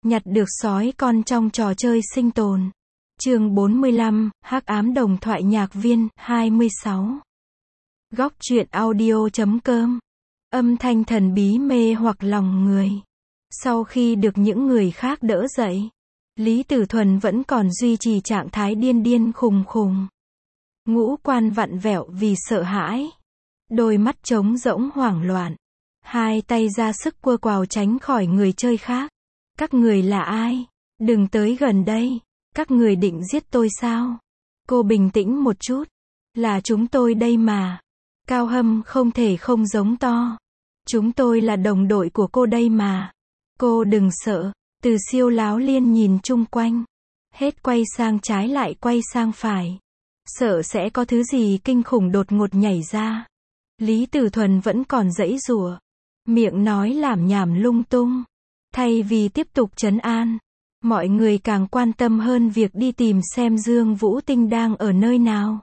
nhặt được sói con trong trò chơi sinh tồn. Chương 45, Hắc ám đồng thoại nhạc viên, 26. Góc truyện audio.com. Âm thanh thần bí mê hoặc lòng người. Sau khi được những người khác đỡ dậy, Lý Tử Thuần vẫn còn duy trì trạng thái điên điên khùng khùng. Ngũ quan vặn vẹo vì sợ hãi. Đôi mắt trống rỗng hoảng loạn. Hai tay ra sức quơ quào tránh khỏi người chơi khác. Các người là ai? Đừng tới gần đây. Các người định giết tôi sao? Cô bình tĩnh một chút. Là chúng tôi đây mà. Cao Hâm không thể không giống to. Chúng tôi là đồng đội của cô đây mà. Cô đừng sợ. Từ Siêu láo liên nhìn chung quanh. Hết quay sang trái lại quay sang phải. Sợ sẽ có thứ gì kinh khủng đột ngột nhảy ra. Lý Tử Thuần vẫn còn giãy giụa. Miệng nói lảm nhảm lung tung. Thay vì tiếp tục trấn an, mọi người càng quan tâm hơn việc đi tìm xem Dương Vũ Tinh đang ở nơi nào.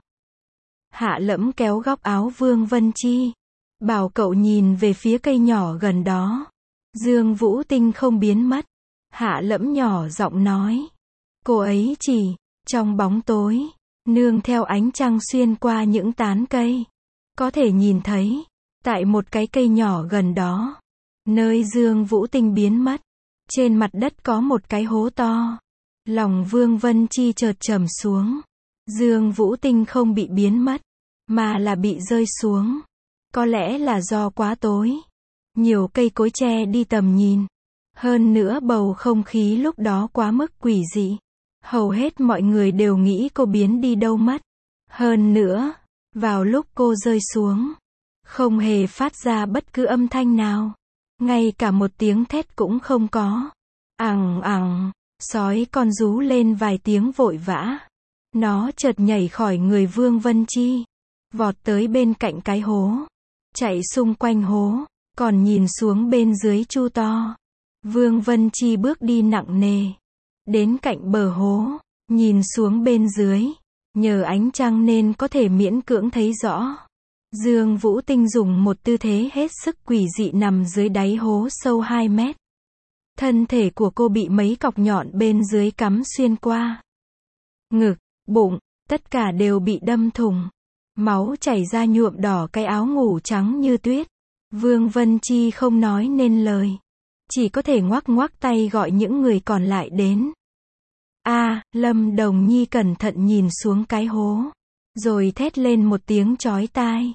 Hạ Lẫm kéo góc áo Vương Vân Chi. Bảo cậu nhìn về phía cây nhỏ gần đó. Dương Vũ Tinh không biến mất. Hạ Lẫm nhỏ giọng nói. Cô ấy chỉ, trong bóng tối, nương theo ánh trăng xuyên qua những tán cây. Có thể nhìn thấy, tại một cái cây nhỏ gần đó, nơi Dương Vũ Tinh biến mất, trên mặt đất có một cái hố to. Lòng Vương Vân Chi chợt trầm xuống. Dương Vũ Tinh không bị biến mất, mà là bị rơi xuống. Có lẽ là do quá tối. Nhiều cây cối che đi tầm nhìn. Hơn nữa bầu không khí lúc đó quá mức quỷ dị. Hầu hết mọi người đều nghĩ cô biến đi đâu mất. Hơn nữa, vào lúc cô rơi xuống, không hề phát ra bất cứ âm thanh nào. Ngay cả một tiếng thét cũng không có. Ằng ằng, sói con rú lên vài tiếng vội vã. Nó chợt nhảy khỏi người Vương Vân Chi, vọt tới bên cạnh cái hố, chạy xung quanh hố, còn nhìn xuống bên dưới chu to. Vương Vân Chi bước đi nặng nề, đến cạnh bờ hố, nhìn xuống bên dưới, nhờ ánh trăng nên có thể miễn cưỡng thấy rõ. Dương Vũ Tinh dùng một tư thế hết sức quỷ dị nằm dưới đáy hố sâu 2 mét. Thân thể của cô bị mấy cọc nhọn bên dưới cắm xuyên qua. Ngực, bụng, tất cả đều bị đâm thủng. Máu chảy ra nhuộm đỏ cái áo ngủ trắng như tuyết. Vương Vân Chi không nói nên lời. Chỉ có thể ngoắc ngoắc tay gọi những người còn lại đến. Lâm Đồng Nhi cẩn thận nhìn xuống cái hố. Rồi thét lên một tiếng chói tai.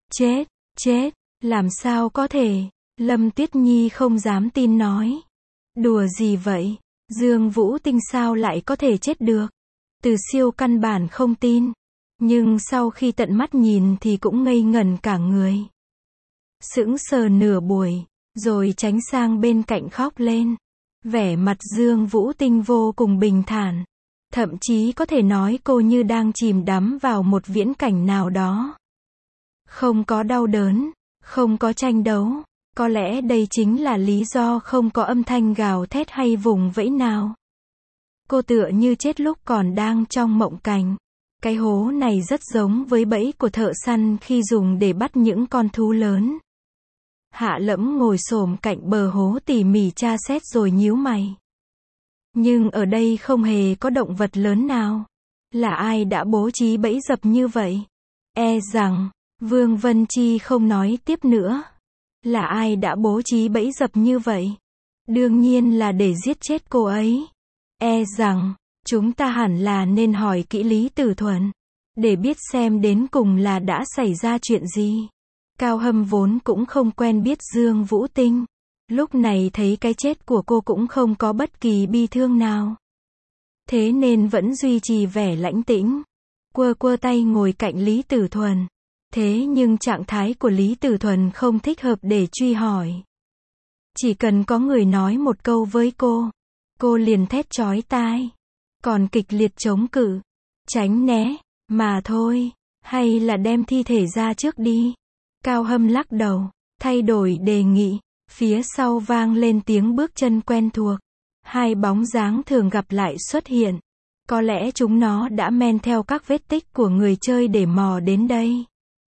Chết, làm sao có thể? Lâm Tuyết Nhi không dám tin nói. Đùa gì vậy? Dương Vũ Tinh sao lại có thể chết được? Từ Siêu căn bản không tin. Nhưng sau khi tận mắt nhìn thì cũng ngây ngẩn cả người. Sững sờ nửa buổi, rồi tránh sang bên cạnh khóc lên. Vẻ mặt Dương Vũ Tinh vô cùng bình thản. Thậm chí có thể nói cô như đang chìm đắm vào một viễn cảnh nào đó. Không có đau đớn, không có tranh đấu. Có lẽ đây chính là lý do không có âm thanh gào thét hay vùng vẫy nào. Cô tựa như chết lúc còn đang trong mộng cảnh. Cái hố này rất giống với bẫy của thợ săn khi dùng để bắt những con thú lớn. Hạ Lẫm ngồi xổm cạnh bờ hố tỉ mỉ tra xét rồi nhíu mày. Nhưng ở đây không hề có động vật lớn nào. Là ai đã bố trí bẫy dập như vậy? E rằng, Vương Vân Chi không nói tiếp nữa. Là ai đã bố trí bẫy dập như vậy? Đương nhiên là để giết chết cô ấy. E rằng, chúng ta hẳn là nên hỏi kỹ Lý Tử Thuần, để biết xem đến cùng là đã xảy ra chuyện gì. Cao Hâm vốn cũng không quen biết Dương Vũ Tinh. Lúc này thấy cái chết của cô cũng không có bất kỳ bi thương nào. Thế nên vẫn duy trì vẻ lãnh tĩnh. Quơ tay ngồi cạnh Lý Tử Thuần. Thế nhưng trạng thái của Lý Tử Thuần không thích hợp để truy hỏi. Chỉ cần có người nói một câu với cô liền thét chói tai. Còn kịch liệt chống cự, tránh né, mà thôi. Hay là đem thi thể ra trước đi. Cao Hâm lắc đầu, thay đổi đề nghị. Phía sau vang lên tiếng bước chân quen thuộc. Hai bóng dáng thường gặp lại xuất hiện. Có lẽ chúng nó đã men theo các vết tích của người chơi để mò đến đây.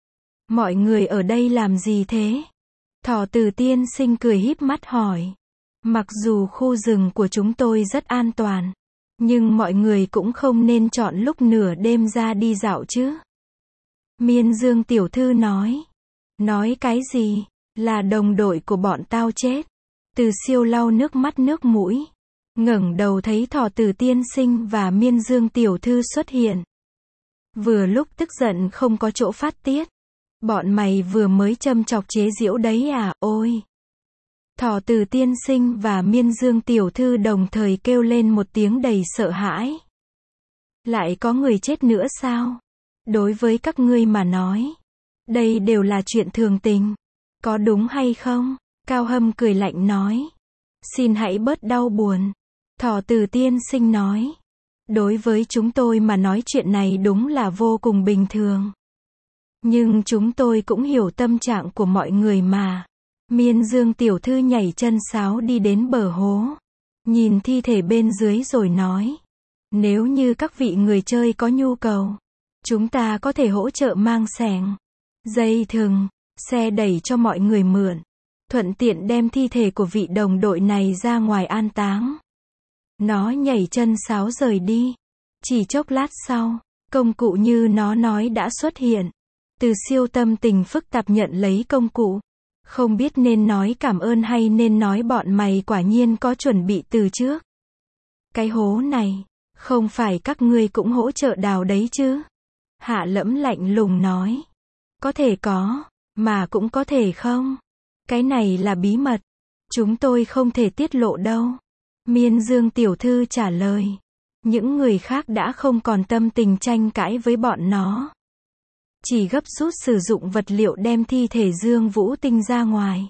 Mọi người ở đây làm gì thế? Thỏ Tử tiên sinh cười híp mắt hỏi. Mặc dù khu rừng của chúng tôi rất an toàn, nhưng mọi người cũng không nên chọn lúc nửa đêm ra đi dạo chứ. Miên Dương tiểu thư nói. Nói cái gì? Là đồng đội của bọn tao chết. Từ Siêu lau nước mắt nước mũi, ngẩng đầu thấy Thỏ Tử tiên sinh và Miên Dương tiểu thư xuất hiện. Vừa lúc tức giận không có chỗ phát tiết. Bọn mày vừa mới châm chọc chế giễu đấy à, ôi. Thỏ Tử tiên sinh và Miên Dương tiểu thư đồng thời kêu lên một tiếng đầy sợ hãi. Lại có người chết nữa sao? Đối với các ngươi mà nói, đây đều là chuyện thường tình. Có đúng hay không? Cao Hâm cười lạnh nói. Xin hãy bớt đau buồn. Thỏ Tử tiên sinh nói. Đối với chúng tôi mà nói chuyện này đúng là vô cùng bình thường. Nhưng chúng tôi cũng hiểu tâm trạng của mọi người mà. Miên Dương tiểu thư nhảy chân sáo đi đến bờ hố. Nhìn thi thể bên dưới rồi nói. Nếu như các vị người chơi có nhu cầu, chúng ta có thể hỗ trợ mang xẻng, dây thừng, xe đẩy cho mọi người mượn. Thuận tiện đem thi thể của vị đồng đội này ra ngoài an táng. Nó nhảy chân sáo rời đi. Chỉ chốc lát sau, công cụ như nó nói đã xuất hiện. Từ Siêu tâm tình phức tạp nhận lấy công cụ. Không biết nên nói cảm ơn hay nên nói bọn mày quả nhiên có chuẩn bị từ trước. Cái hố này, không phải các ngươi cũng hỗ trợ đào đấy chứ? Hạ Lẫm lạnh lùng nói. Có thể có, mà cũng có thể không. Cái này là bí mật. Chúng tôi không thể tiết lộ đâu. Miên Dương tiểu thư trả lời. Những người khác đã không còn tâm tình tranh cãi với bọn nó. Chỉ gấp rút sử dụng vật liệu đem thi thể Dương Vũ Tinh ra ngoài.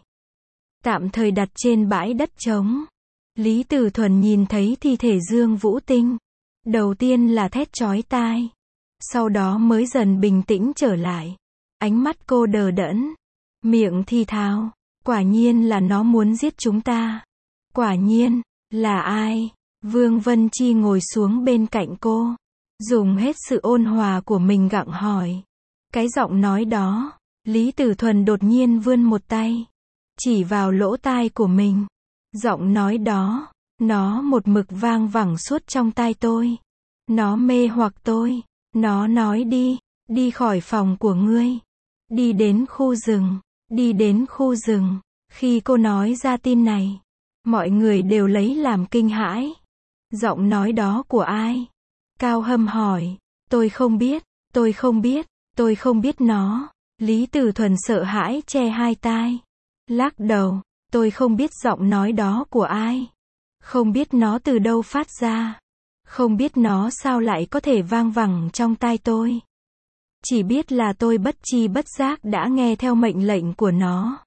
Tạm thời đặt trên bãi đất trống. Lý Tử Thuần nhìn thấy thi thể Dương Vũ Tinh. Đầu tiên là thét chói tai. Sau đó mới dần bình tĩnh trở lại. Ánh mắt cô đờ đẫn. Miệng thì thào. Quả nhiên là nó muốn giết chúng ta. Quả nhiên, là ai? Vương Vân Chi ngồi xuống bên cạnh cô. Dùng hết sự ôn hòa của mình gặng hỏi. Cái giọng nói đó. Lý Tử Thuần đột nhiên vươn một tay. Chỉ vào lỗ tai của mình. Giọng nói đó. Nó một mực vang vẳng suốt trong tai tôi. Nó mê hoặc tôi. Nó nói đi. Đi khỏi phòng của ngươi. Đi đến khu rừng. Đi đến khu rừng. Khi cô nói ra tin này, mọi người đều lấy làm kinh hãi. Giọng nói đó của ai? Cao Hâm hỏi. Tôi không biết, tôi không biết, tôi không biết nó. Lý Tử Thuần sợ hãi che hai tai. Lắc đầu. Tôi không biết giọng nói đó của ai. Không biết nó từ đâu phát ra. Không biết nó sao lại có thể vang vẳng trong tai tôi. Chỉ biết là tôi bất tri bất giác đã nghe theo mệnh lệnh của nó.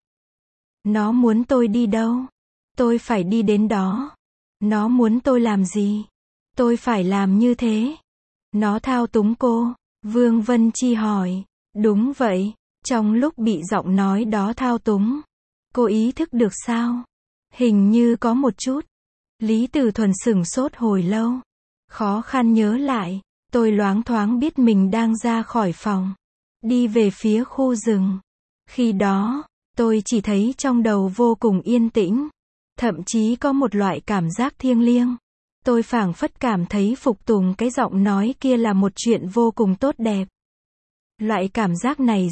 Nó muốn tôi đi đâu? Tôi phải đi đến đó. Nó muốn tôi làm gì? Tôi phải làm như thế. Nó thao túng cô. Vương Vân Chi hỏi. Đúng vậy. Trong lúc bị giọng nói đó thao túng, cô ý thức được sao? Hình như có một chút. Lý Tử Thuần sửng sốt hồi lâu. Khó khăn nhớ lại. Tôi loáng thoáng biết mình đang ra khỏi phòng. Đi về phía khu rừng. Khi đó, tôi chỉ thấy trong đầu vô cùng yên tĩnh. Thậm chí có một loại cảm giác thiêng liêng. Tôi phảng phất cảm thấy phục tùng cái giọng nói kia là một chuyện vô cùng tốt đẹp. Loại cảm giác này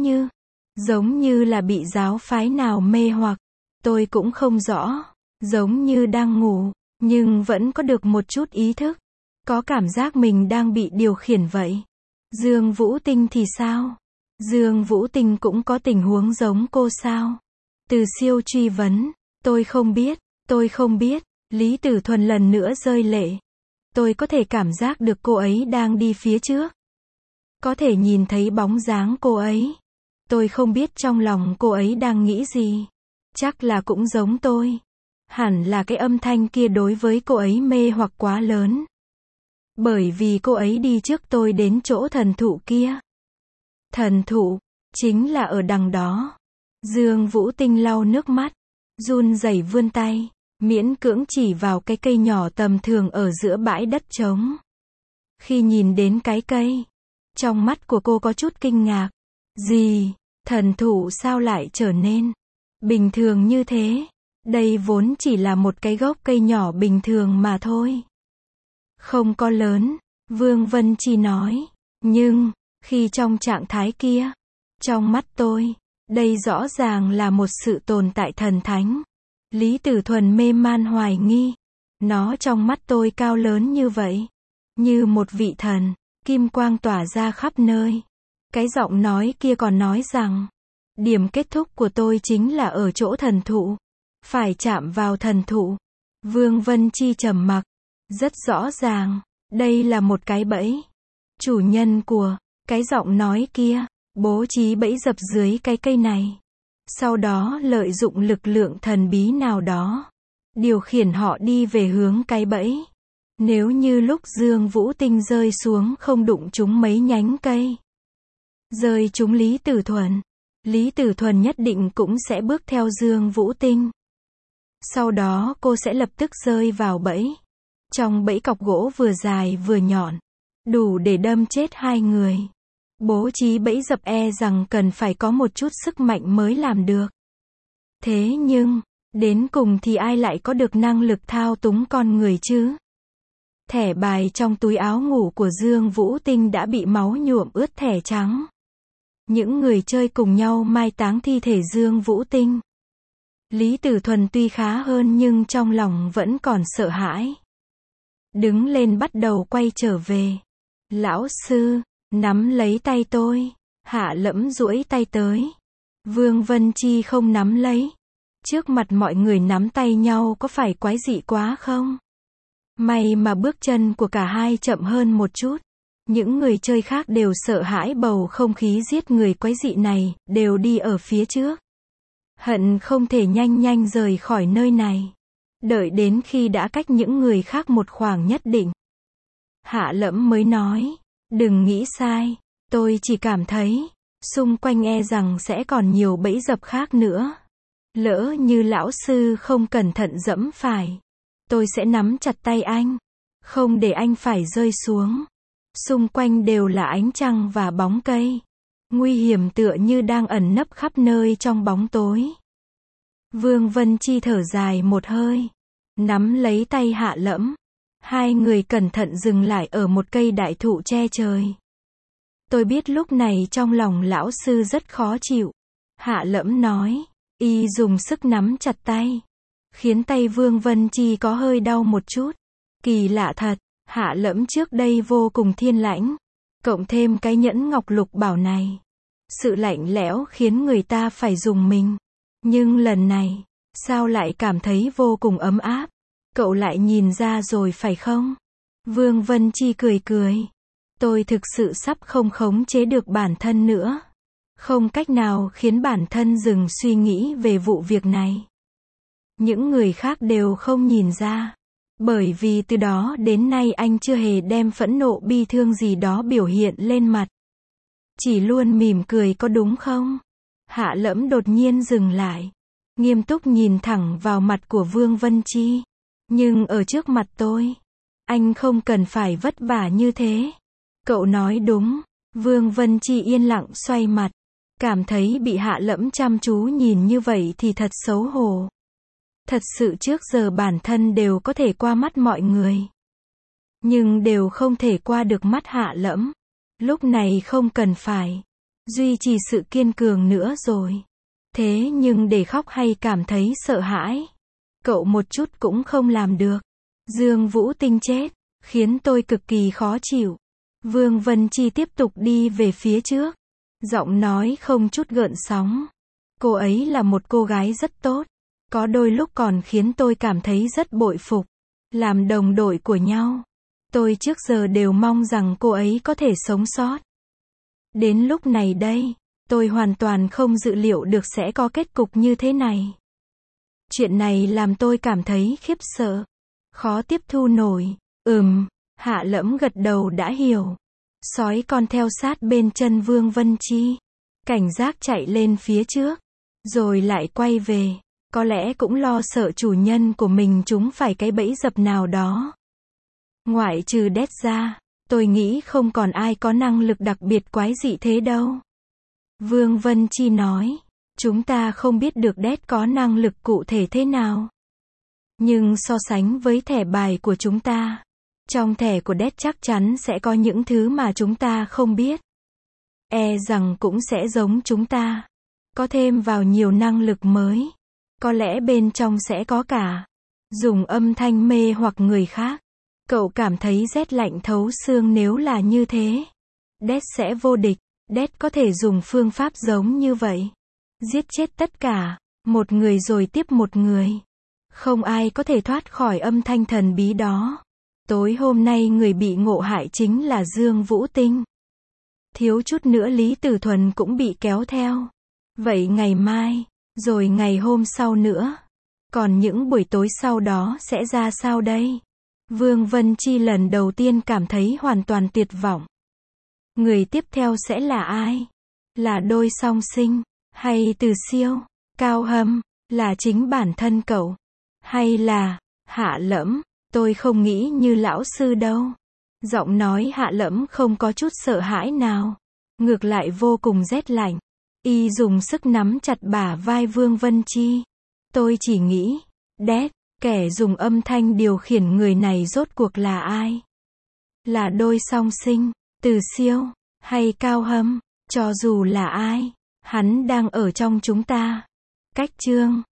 giống như là bị giáo phái nào mê hoặc. Tôi cũng không rõ. Giống như đang ngủ, nhưng vẫn có được một chút ý thức. Có cảm giác mình đang bị điều khiển vậy. Dương Vũ Tinh thì sao? Dương Vũ Tinh cũng có tình huống giống cô sao? Từ Siêu truy vấn. Tôi không biết, tôi không biết. Lý Tử Thuần lần nữa rơi lệ. Tôi có thể cảm giác được cô ấy đang đi phía trước. Có thể nhìn thấy bóng dáng cô ấy. Tôi không biết trong lòng cô ấy đang nghĩ gì. Chắc là cũng giống tôi. Hẳn là cái âm thanh kia đối với cô ấy mê hoặc quá lớn. Bởi vì cô ấy đi trước tôi đến chỗ thần thụ kia. Thần thụ, chính là ở đằng đó. Dương Vũ Tinh lau nước mắt, run rẩy vươn tay, miễn cưỡng chỉ vào cái cây nhỏ tầm thường ở giữa bãi đất trống. Khi nhìn đến cái cây, trong mắt của cô có chút kinh ngạc. Gì? Thần thụ sao lại trở nên bình thường như thế? Đây vốn chỉ là một cái gốc cây nhỏ bình thường mà thôi. Không có lớn, Vương Vân Chi nói. Nhưng, khi trong trạng thái kia, trong mắt tôi, đây rõ ràng là một sự tồn tại thần thánh. Lý Tử Thuần mê man hoài nghi. Nó trong mắt tôi cao lớn như vậy. Như một vị thần, kim quang tỏa ra khắp nơi. Cái giọng nói kia còn nói rằng, điểm kết thúc của tôi chính là ở chỗ thần thụ. Phải chạm vào thần thụ. Vương Vân Chi trầm mặc. Rất rõ ràng, đây là một cái bẫy. Chủ nhân của cái giọng nói kia bố trí bẫy dập dưới cái cây này. Sau đó lợi dụng lực lượng thần bí nào đó, điều khiển họ đi về hướng cái bẫy. Nếu như lúc Dương Vũ Tinh rơi xuống không đụng trúng mấy nhánh cây, rơi trúng Lý Tử Thuần nhất định cũng sẽ bước theo Dương Vũ Tinh. Sau đó cô sẽ lập tức rơi vào bẫy. Trong bẫy cọc gỗ vừa dài vừa nhọn, đủ để đâm chết hai người. Bố trí bẫy dập e rằng cần phải có một chút sức mạnh mới làm được. Thế nhưng, đến cùng thì ai lại có được năng lực thao túng con người chứ? Thẻ bài trong túi áo ngủ của Dương Vũ Tinh đã bị máu nhuộm ướt thẻ trắng. Những người chơi cùng nhau mai táng thi thể Dương Vũ Tinh. Lý Tử Thuần tuy khá hơn nhưng trong lòng vẫn còn sợ hãi. Đứng lên bắt đầu quay trở về. Lão sư, nắm lấy tay tôi. Hạ Lẫm duỗi tay tới. Vương Vân Chi không nắm lấy. Trước mặt mọi người nắm tay nhau có phải quái dị quá không? May mà bước chân của cả hai chậm hơn một chút. Những người chơi khác đều sợ hãi bầu không khí giết người quái dị này, đều đi ở phía trước. Hận không thể nhanh nhanh rời khỏi nơi này. Đợi đến khi đã cách những người khác một khoảng nhất định. Hạ Lẫm mới nói, đừng nghĩ sai, tôi chỉ cảm thấy, xung quanh e rằng sẽ còn nhiều bẫy dập khác nữa. Lỡ như lão sư không cẩn thận dẫm phải, tôi sẽ nắm chặt tay anh, không để anh phải rơi xuống. Xung quanh đều là ánh trăng và bóng cây. Nguy hiểm tựa như đang ẩn nấp khắp nơi trong bóng tối. Vương Vân Chi thở dài một hơi, nắm lấy tay Hạ Lẫm. Hai người cẩn thận dừng lại ở một cây đại thụ che trời. Tôi biết lúc này trong lòng lão sư rất khó chịu. Hạ Lẫm nói, y dùng sức nắm chặt tay, khiến tay Vương Vân Chi có hơi đau một chút. Kỳ lạ thật, Hạ Lẫm trước đây vô cùng thiên lãnh, cộng thêm cái nhẫn ngọc lục bảo này. Sự lạnh lẽo khiến người ta phải rùng mình. Nhưng lần này, sao lại cảm thấy vô cùng ấm áp? Cậu lại nhìn ra rồi phải không? Vương Vân Chi cười cười. Tôi thực sự sắp không khống chế được bản thân nữa. Không cách nào khiến bản thân dừng suy nghĩ về vụ việc này. Những người khác đều không nhìn ra. Bởi vì từ đó đến nay anh chưa hề đem phẫn nộ bi thương gì đó biểu hiện lên mặt. Chỉ luôn mỉm cười có đúng không? Hạ Lẫm đột nhiên dừng lại. Nghiêm túc nhìn thẳng vào mặt của Vương Vân Chi. Nhưng ở trước mặt tôi, anh không cần phải vất vả như thế. Cậu nói đúng. Vương Vân Chi yên lặng xoay mặt. Cảm thấy bị Hạ Lẫm chăm chú nhìn như vậy thì thật xấu hổ. Thật sự trước giờ bản thân đều có thể qua mắt mọi người. Nhưng đều không thể qua được mắt Hạ Lẫm. Lúc này không cần phải duy trì sự kiên cường nữa rồi. Thế nhưng để khóc hay cảm thấy sợ hãi, cậu một chút cũng không làm được. Dương Vũ Tinh chết, khiến tôi cực kỳ khó chịu. Vương Vân Chi tiếp tục đi về phía trước. Giọng nói không chút gợn sóng. Cô ấy là một cô gái rất tốt. Có đôi lúc còn khiến tôi cảm thấy rất bội phục. Làm đồng đội của nhau, tôi trước giờ đều mong rằng cô ấy có thể sống sót. Đến lúc này đây, tôi hoàn toàn không dự liệu được sẽ có kết cục như thế này. Chuyện này làm tôi cảm thấy khiếp sợ, khó tiếp thu nổi. Hạ Lẫm gật đầu đã hiểu. Sói con theo sát bên chân Vương Vân Chi, cảnh giác chạy lên phía trước, rồi lại quay về. Có lẽ cũng lo sợ chủ nhân của mình trúng phải cái bẫy dập nào đó. Ngoại trừ Đét ra, tôi nghĩ không còn ai có năng lực đặc biệt quái dị thế đâu. Vương Vân Chi nói, Chúng ta không biết được đét có năng lực cụ thể thế nào. Nhưng so sánh với thẻ bài của chúng ta, trong thẻ của đét chắc chắn sẽ có những thứ mà chúng ta không biết. E rằng cũng sẽ giống chúng ta. Có thêm vào nhiều năng lực mới. Có lẽ bên trong sẽ có cả dùng âm thanh mê hoặc người khác. Cậu cảm thấy rét lạnh thấu xương nếu là như thế. Đét sẽ vô địch. Đét có thể dùng phương pháp giống như vậy. Giết chết tất cả. Một người rồi tiếp một người. Không ai có thể thoát khỏi âm thanh thần bí đó. Tối hôm nay người bị ngộ hại chính là Dương Vũ Tinh. Thiếu chút nữa Lý Tử Thuần cũng bị kéo theo. Vậy ngày mai, rồi ngày hôm sau nữa. Còn những buổi tối sau đó sẽ ra sao đây? Vương Vân Chi lần đầu tiên cảm thấy hoàn toàn tuyệt vọng. Người tiếp theo sẽ là ai? Là đôi song sinh? Hay Từ Siêu? Cao Hâm? Là chính bản thân cậu? Hay là Hạ Lẫm? Tôi không nghĩ như lão sư đâu. Giọng nói Hạ Lẫm không có chút sợ hãi nào. Ngược lại vô cùng rét lạnh. Y dùng sức nắm chặt bả vai Vương Vân Chi. Tôi chỉ nghĩ, đét, kẻ dùng âm thanh điều khiển người này rốt cuộc là ai? Là đôi song sinh, Từ Siêu, hay Cao Hâm? Cho dù là ai, hắn đang ở trong chúng ta. Cách chương